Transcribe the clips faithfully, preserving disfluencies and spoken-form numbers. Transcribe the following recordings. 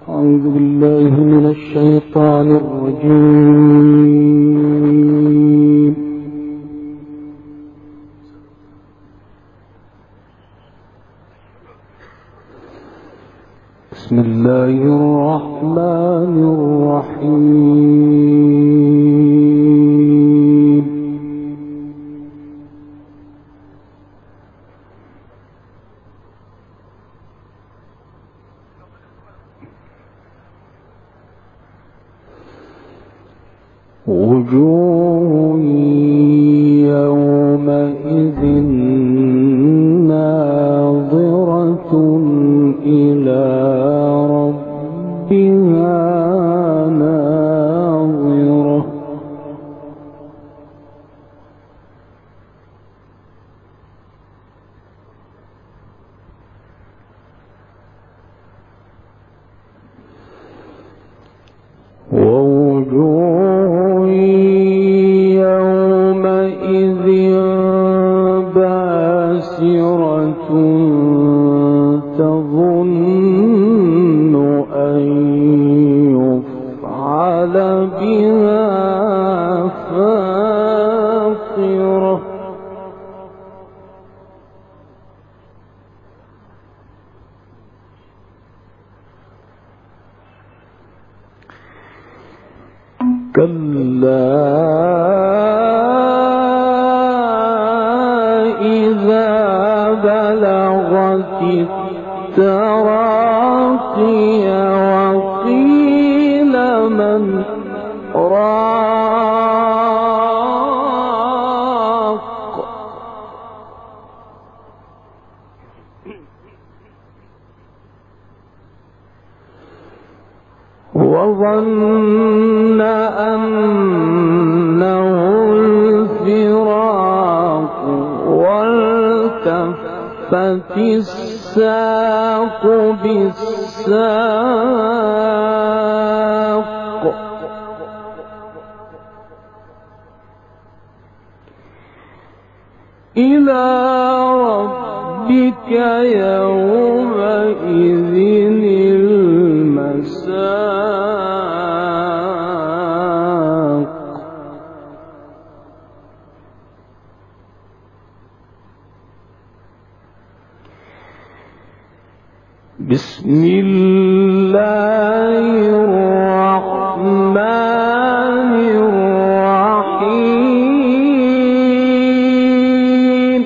أعوذ بالله من الشيطان الرجيم. بسم الله الرحمن الرحيم. وجوه يومئذ ناظرة إلى ربها ناظرة ووجوه يومئذ باسرة تظن أن يفعل بها فاقرة كلا إذا بلغت التراقي وقيل من راق وظن أنه الفراق والتفت الساق بالساق إلى ربك يومئذ المساق بسم الله الرحمن الرحيم.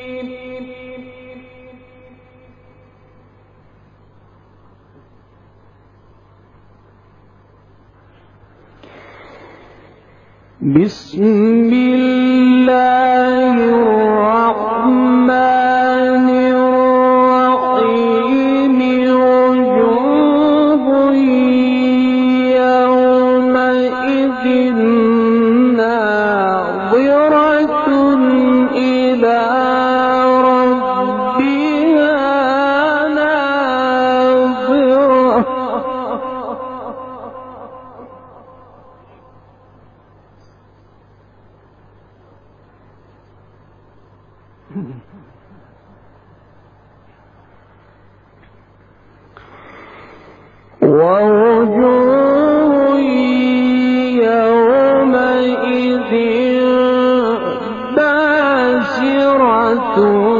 بسم الله الرحمن الرحيم. وجوه يومئذ ناظرة إلى ربها ناظرة ووجوه يومئذ باسرة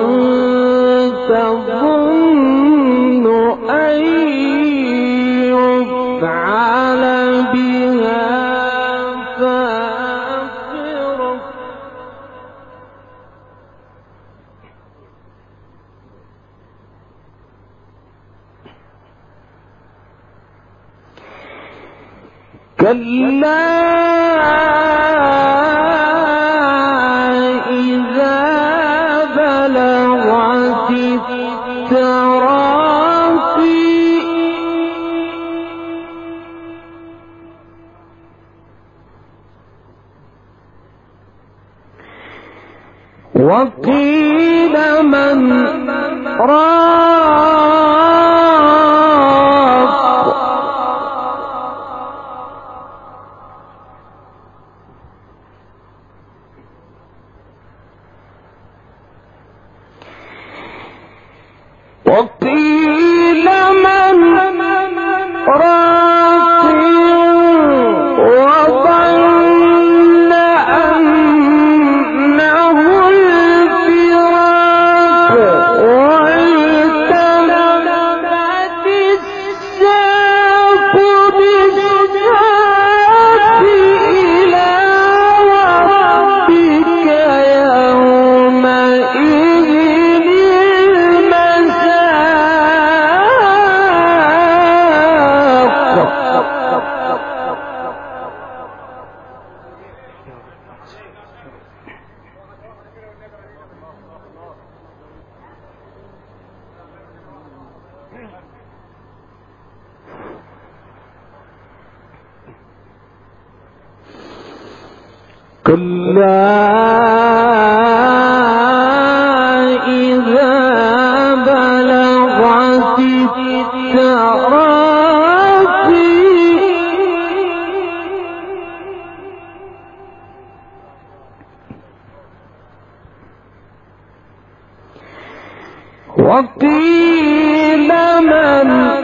تظن أن يفعل بها فاقرة كلا إذا بلغت التراقي وقيل من راق وقيل من راق كلا إذا بلغت التراقي وقيل من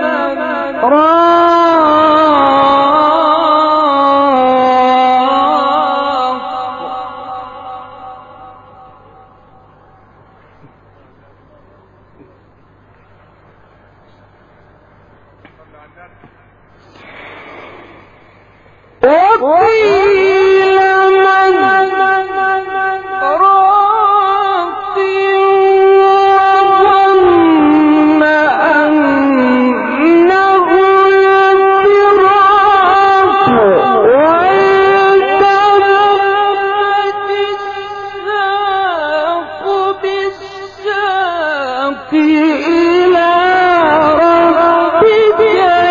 راق وقيل من راق وظن أنه الفراق والتفت الساق بالساق إلى ربك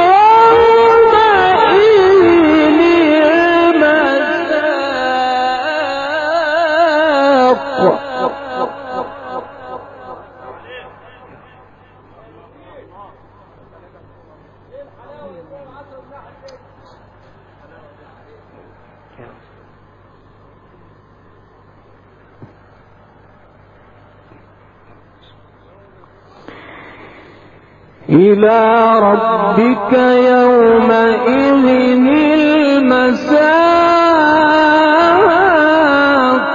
إلى ربك يومئذ المساق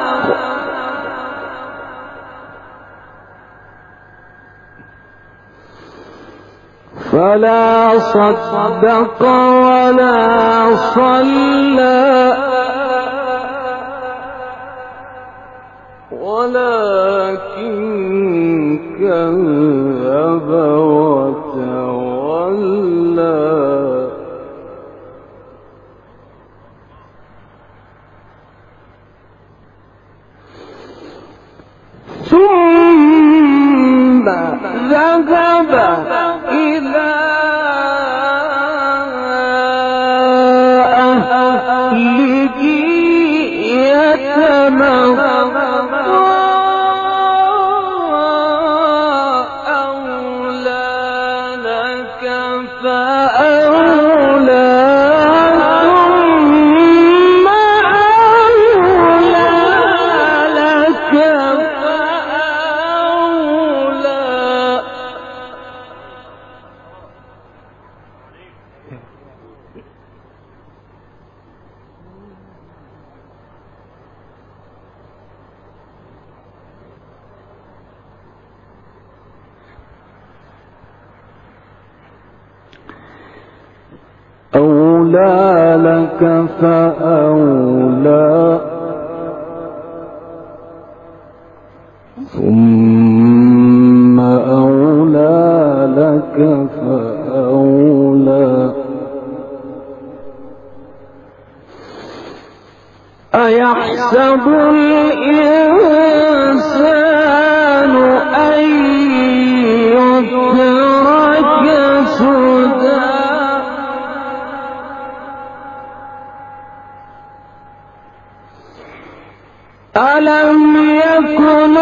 فلا صدق ولا صلى ولكن كذب وتولى ثم ذهب إلى أهله يتمطى أولى لك فأولى ثم أولى لك فأولى أيحسب الإنسان أن يترك سدى ألم يكن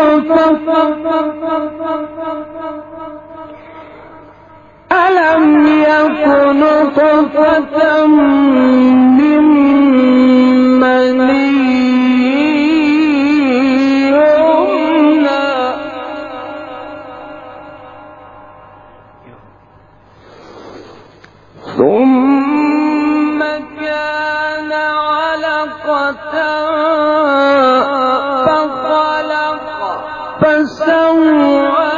ألم يكن طفة من مني يمنى ثم كان علقة فسوى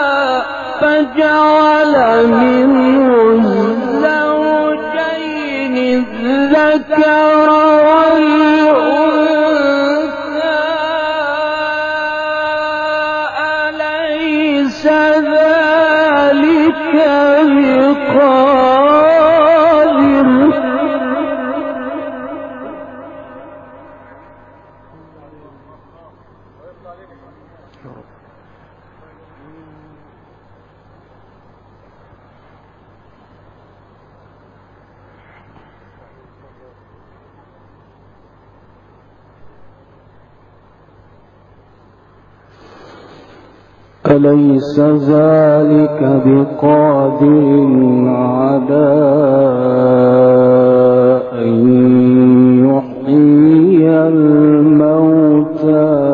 فجعل منه الزوجين الذكر والأنثى أليس ذلك بقادر أليس ذلك بقادر على أن يحيي الموتى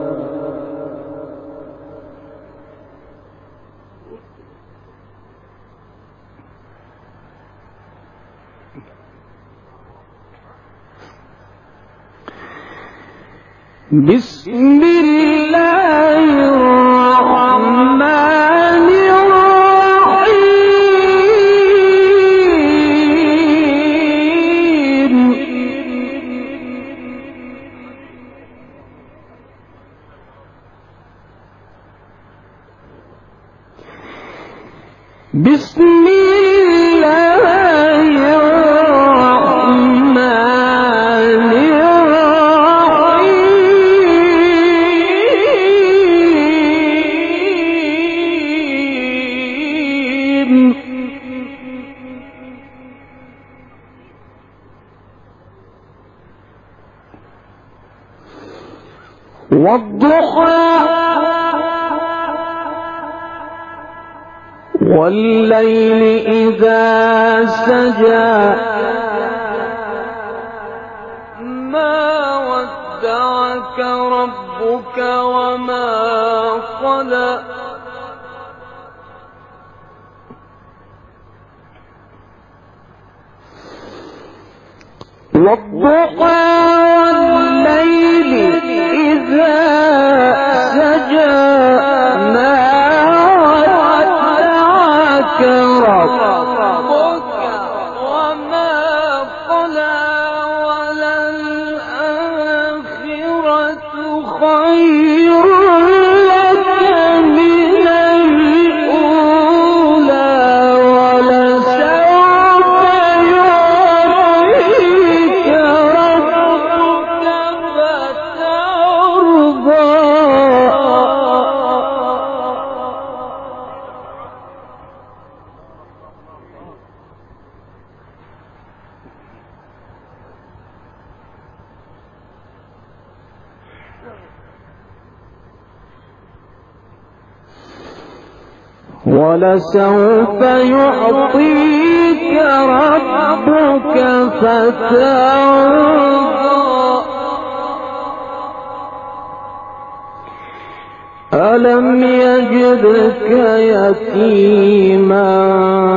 بسم الله الرحمن الرحيم بسم الله الرحمن والضحى والليل إذا سجى ما ودعك ربك وما قلى والضحى والليل إذا سجى ما ودعك ربك وما قلى وللآخرة خير لك من الأولى ولسوف يعطيك ربك فترضى ولسوف يعطيك ربك فترضى ألم يجدك يتيما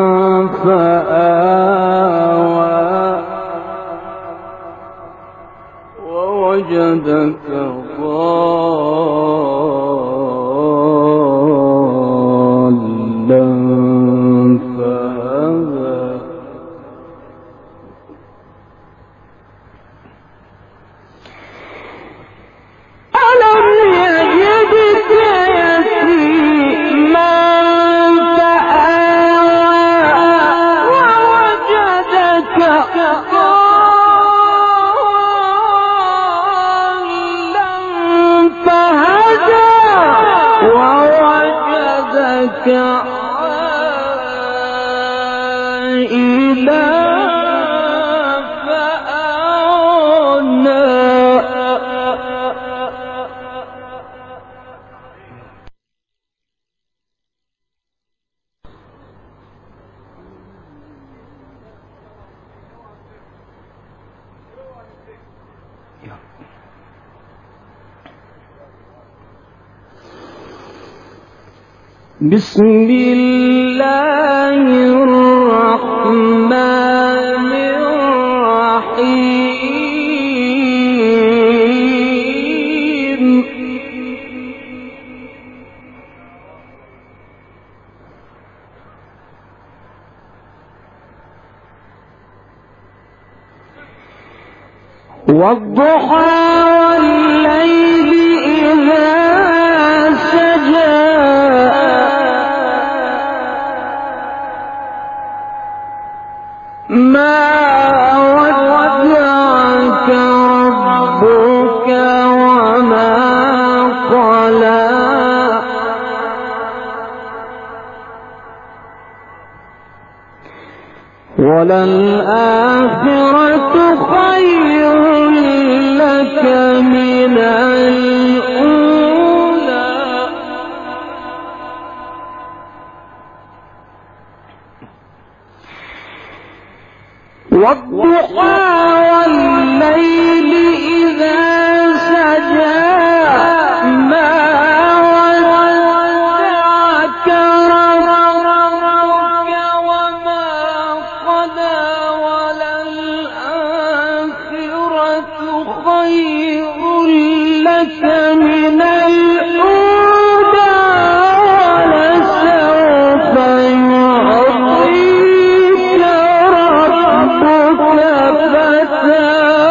فآوى ووجدك بسم الله الرحمن الرحيم والضحى والليل إذا سجى ما ودعك ربك وما قلى وللآخرة خير لك من الأولى والضحى والليل إذا سجى ما ودعك ربك وما قلى وللآخرة خير لك من الأولى ولسوف يعطيك ربك فترضى.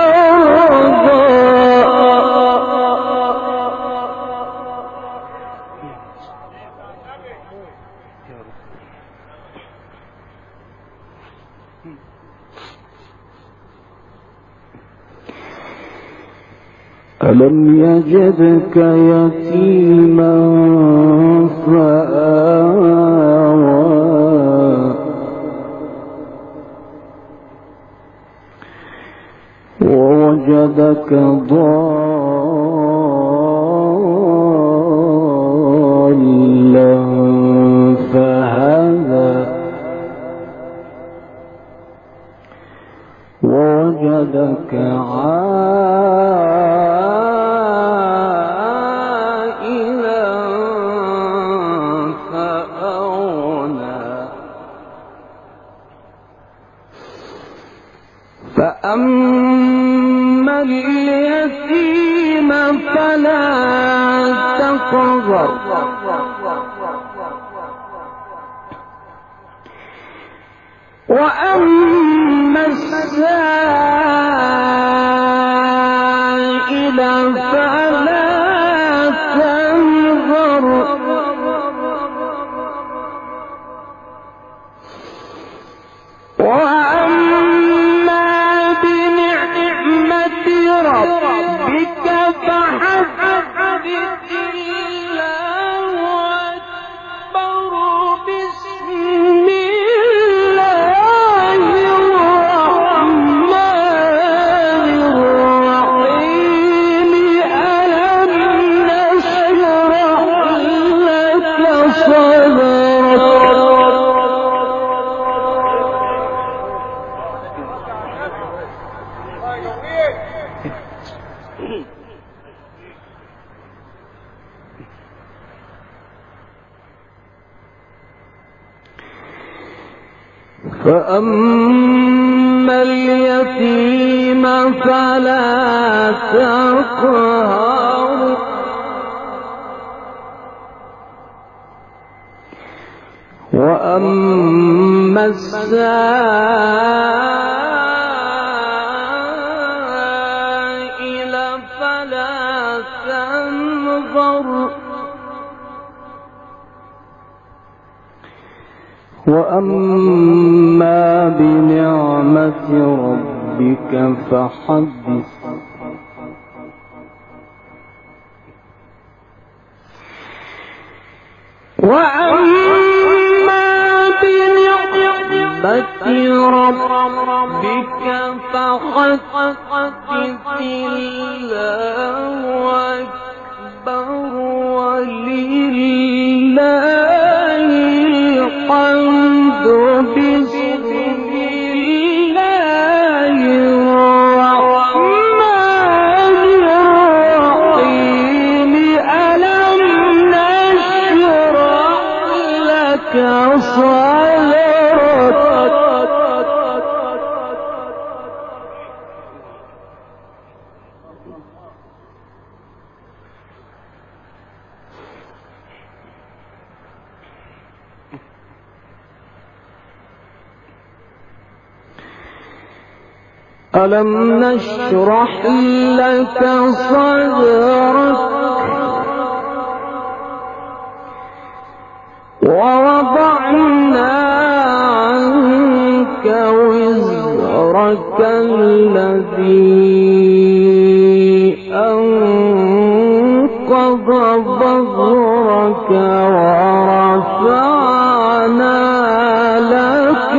ألم يجدك يتيما فآوى ووجدك ضالا فهدى ووجدك عائلا فأغنى فأما اليتيم فلا تقهر وأما السائل فلا تنهر وأما بنعمة ربك فحدث الله أكبر. بسم الله الرحمن الرحيم. ألم نشرح لك صدرك فأما اليتيم فلا تقهر وأما السائل فلا تنظر وأما بنعمة ربك فحدث. وأما بنعمة ربك فحدث. الله أكبر ولله الحمد. بسم الله الرحمن الرحيم. ألم نشرح لك صدرك ألم نشرح لك صدرك ووضعنا عنك وزرك الذي أنقض ظهرك ورفعنا لك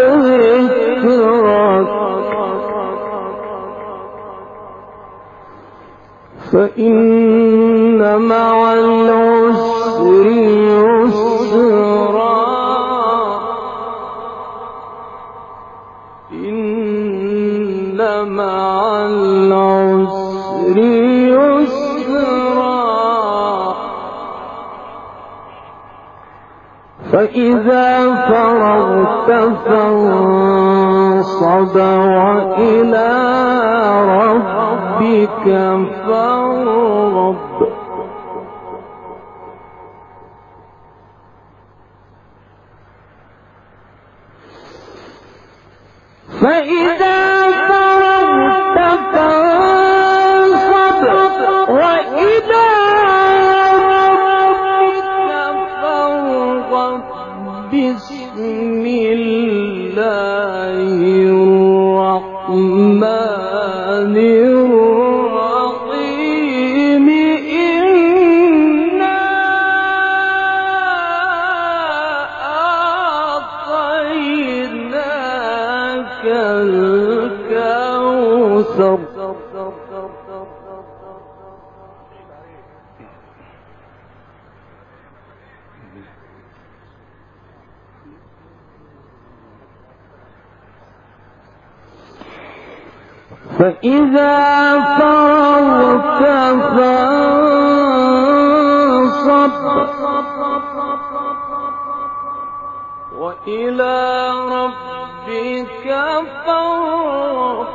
ذكرك فإن مع العسر يسرا إن مع العسر يسرا فإذا فرغت فانصب وإلى ربك فارغب فإذا فرغت فانصب وإلى ربك فارغب بسم الله الرحمن الرحيم إنا أعطيناك الكوثر فإذا فرغت فانصب وإلى ربك فارغب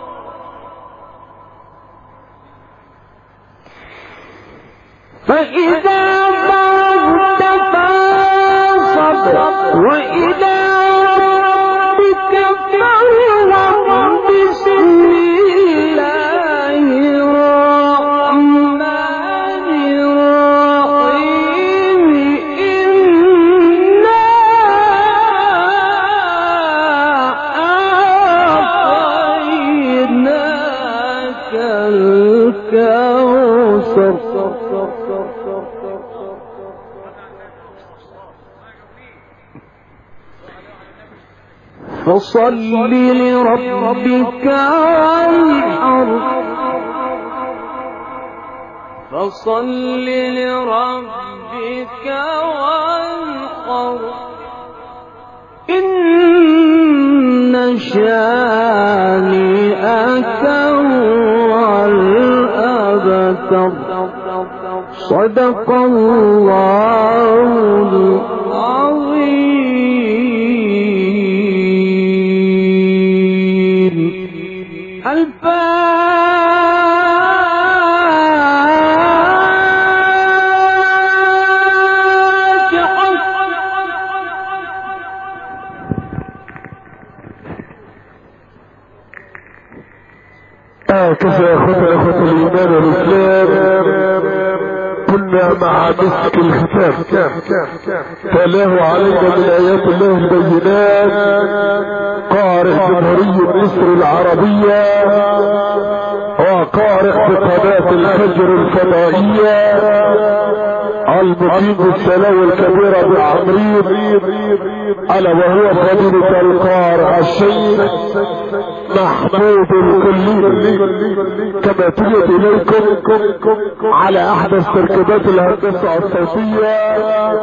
فإذا فرغت فانصب وإلى ربك فارغب بسم الله الرحمن الرحيم إنا أعطيناك الكوثر فصل لربك وانحر فصل لربك وانحر إن شانئك هو الأبتر صدق الله العظيم. هكذا يا اخوة اخوة الايمان والاسلام كنا مع مسك الختام تلاه علينا من ايات الله البينات قارئ جمهورية مصر العربية وقارئ بقناة الفجر الفضائية المقيم بالسلاوي الكبيرة بعمريب الا وهو فضيلة القارئ الشيخ محمود الكلي كما توجد اليكم على احدث تركيبات الهندسة الصوتية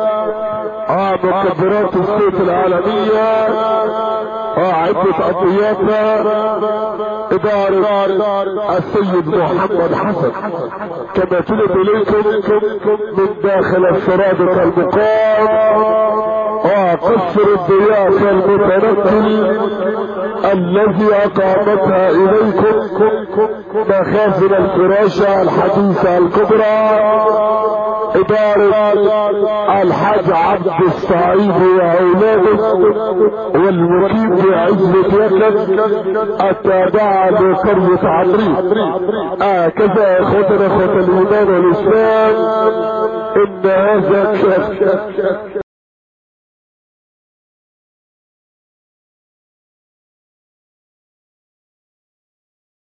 ومكبرات الصوت العالمية وعدة اطيافها ادارة السيد محمد حسن كما توجد اليكم من داخل السرادق المقام وقصر الضيافة المتنقل الذي اقامتها اليكم مخازن الفراشة الحديثة الكبرى ادارة الحاج عبد السعيد واولاده والمقيم بعزة يكن التابعة لقرية عمريب. هكذا يا اخوتنا اخوة الايمان والاسلام ان هذا